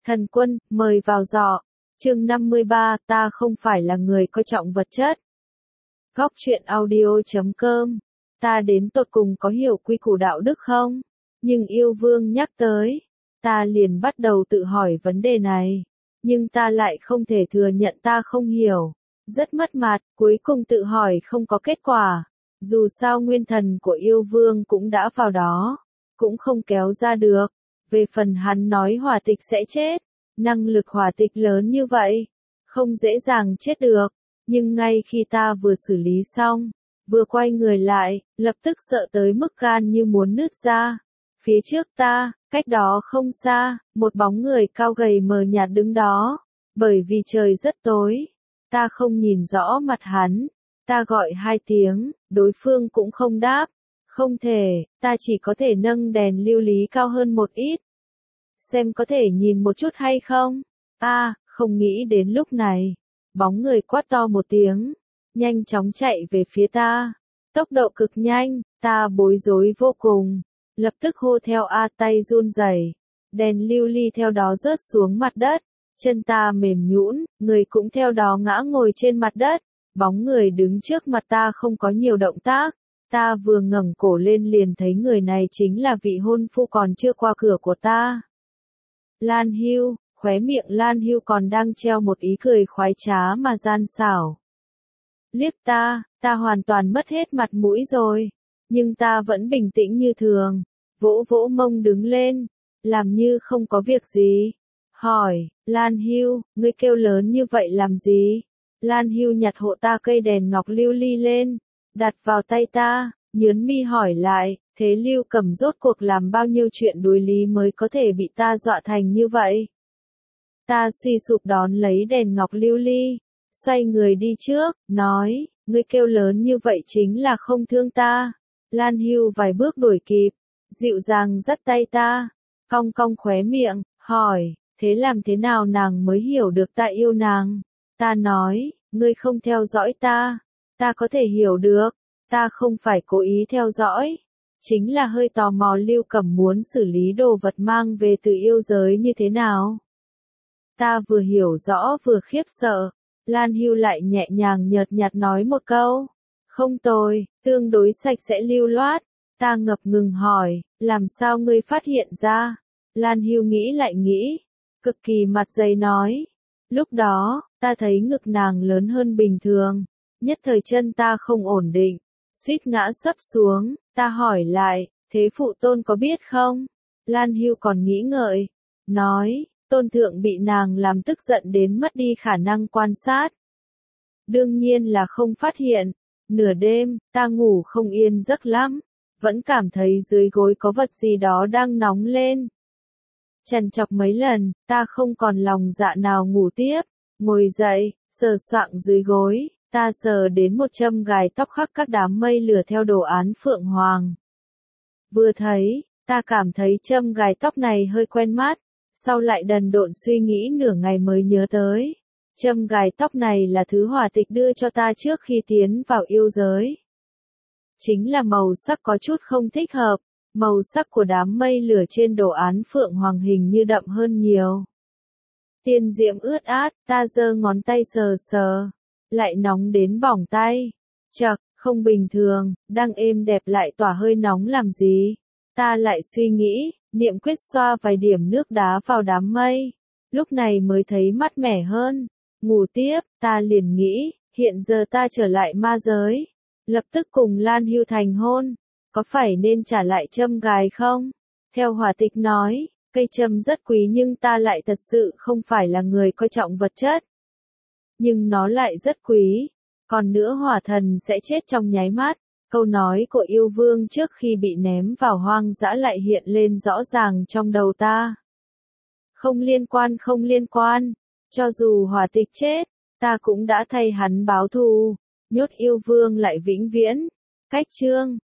Thần Quân, mời vào giỏ. Chương 53, ta không phải là người coi trọng vật chất. Góc truyện audio.com. Ta đến tột cùng có hiểu quy củ đạo đức không? Nhưng yêu vương nhắc tới, ta liền bắt đầu tự hỏi vấn đề này. Nhưng ta lại không thể thừa nhận ta không hiểu. Rất mất mặt, cuối cùng tự hỏi không có kết quả. Dù sao nguyên thần của yêu vương cũng đã vào đó, cũng không kéo ra được. Về phần hắn nói hỏa tịch sẽ chết, năng lực hỏa tịch lớn như vậy, không dễ dàng chết được. Nhưng ngay khi ta vừa xử lý xong, vừa quay người lại, lập tức sợ tới mức gan như muốn nứt ra. Phía trước ta, cách đó không xa, một bóng người cao gầy mờ nhạt đứng đó. Bởi vì trời rất tối, ta không nhìn rõ mặt hắn. Ta gọi 2 tiếng, đối phương cũng không đáp. Không thể, ta chỉ có thể nâng đèn lưu lý cao hơn một ít. Xem có thể nhìn một chút hay không? Không nghĩ đến lúc này. Bóng người quát to một tiếng, nhanh chóng chạy về phía ta. Tốc độ cực nhanh, ta bối rối vô cùng. Lập tức hô theo tay run rẩy. Đèn lưu ly theo đó rớt xuống mặt đất. Chân ta mềm nhũn, người cũng theo đó ngã ngồi trên mặt đất. Bóng người đứng trước mặt ta không có nhiều động tác. Ta vừa ngẩng cổ lên liền thấy người này chính là vị hôn phu còn chưa qua cửa của ta. Lan Hưu, khóe miệng Lan Hưu còn đang treo một ý cười khoái trá mà gian xảo. Liếc ta hoàn toàn mất hết mặt mũi rồi. Nhưng ta vẫn bình tĩnh như thường, vỗ vỗ mông đứng lên, làm như không có việc gì. Hỏi, Lan Hưu, ngươi kêu lớn như vậy làm gì? Lan Hưu nhặt hộ ta cây đèn ngọc lưu ly lên, đặt vào tay ta, nhớn mi hỏi lại, thế Lưu Cầm rốt cuộc làm bao nhiêu chuyện đối lý mới có thể bị ta dọa thành như vậy? Ta suy sụp đón lấy đèn ngọc lưu ly, xoay người đi trước, nói, ngươi kêu lớn như vậy chính là không thương ta. Lan Hưu vài bước đuổi kịp, dịu dàng dắt tay ta, cong cong khóe miệng, hỏi, thế làm thế nào nàng mới hiểu được ta yêu nàng? Ta nói, ngươi không theo dõi ta có thể hiểu được, ta không phải cố ý theo dõi, chính là hơi tò mò Lưu Cẩm muốn xử lý đồ vật mang về từ yêu giới như thế nào. Ta vừa hiểu rõ vừa khiếp sợ, Lan Hưu lại nhẹ nhàng nhợt nhạt nói một câu, không tồi, tương đối sạch sẽ lưu loát. Ta ngập ngừng hỏi, làm sao ngươi phát hiện ra? Lan Hưu nghĩ lại nghĩ, cực kỳ mặt dày nói, lúc đó, ta thấy ngực nàng lớn hơn bình thường, nhất thời chân ta không ổn định, suýt ngã sấp xuống. Ta hỏi lại, thế phụ tôn có biết không? Lan Hưu còn nghĩ ngợi, nói, tôn thượng bị nàng làm tức giận đến mất đi khả năng quan sát. Đương nhiên là không phát hiện. Nửa đêm, ta ngủ không yên giấc lắm, vẫn cảm thấy dưới gối có vật gì đó đang nóng lên. Trằn trọc mấy lần, ta không còn lòng dạ nào ngủ tiếp, ngồi dậy, sờ soạng dưới gối, ta sờ đến một châm gài tóc khắc các đám mây lửa theo đồ án phượng hoàng. Vừa thấy, ta cảm thấy châm gài tóc này hơi quen mắt, sau lại đần độn suy nghĩ nửa ngày mới nhớ tới. Châm gài tóc này là thứ hỏa tịch đưa cho ta trước khi tiến vào yêu giới. Chính là màu sắc có chút không thích hợp, màu sắc của đám mây lửa trên đồ án phượng hoàng hình như đậm hơn nhiều. Tiên diễm ướt át, ta giơ ngón tay sờ sờ, lại nóng đến bỏng tay. Chậc, không bình thường, đang êm đẹp lại tỏa hơi nóng làm gì? Ta lại suy nghĩ, niệm quyết xoa vài điểm nước đá vào đám mây, lúc này mới thấy mát mẻ hơn. Ngủ tiếp, ta liền nghĩ, hiện giờ ta trở lại ma giới, lập tức cùng Lan Hưu thành hôn, có phải nên trả lại châm gài không? Theo hỏa tịch nói, cây châm rất quý nhưng ta lại thật sự không phải là người coi trọng vật chất. Nhưng nó lại rất quý, còn nữa hỏa thần sẽ chết trong nháy mắt. Câu nói của yêu vương trước khi bị ném vào hoang dã lại hiện lên rõ ràng trong đầu ta. Không liên quan. Cho dù hỏa tịch chết, ta cũng đã thay hắn báo thù, nhốt yêu vương lại vĩnh viễn. Cách chương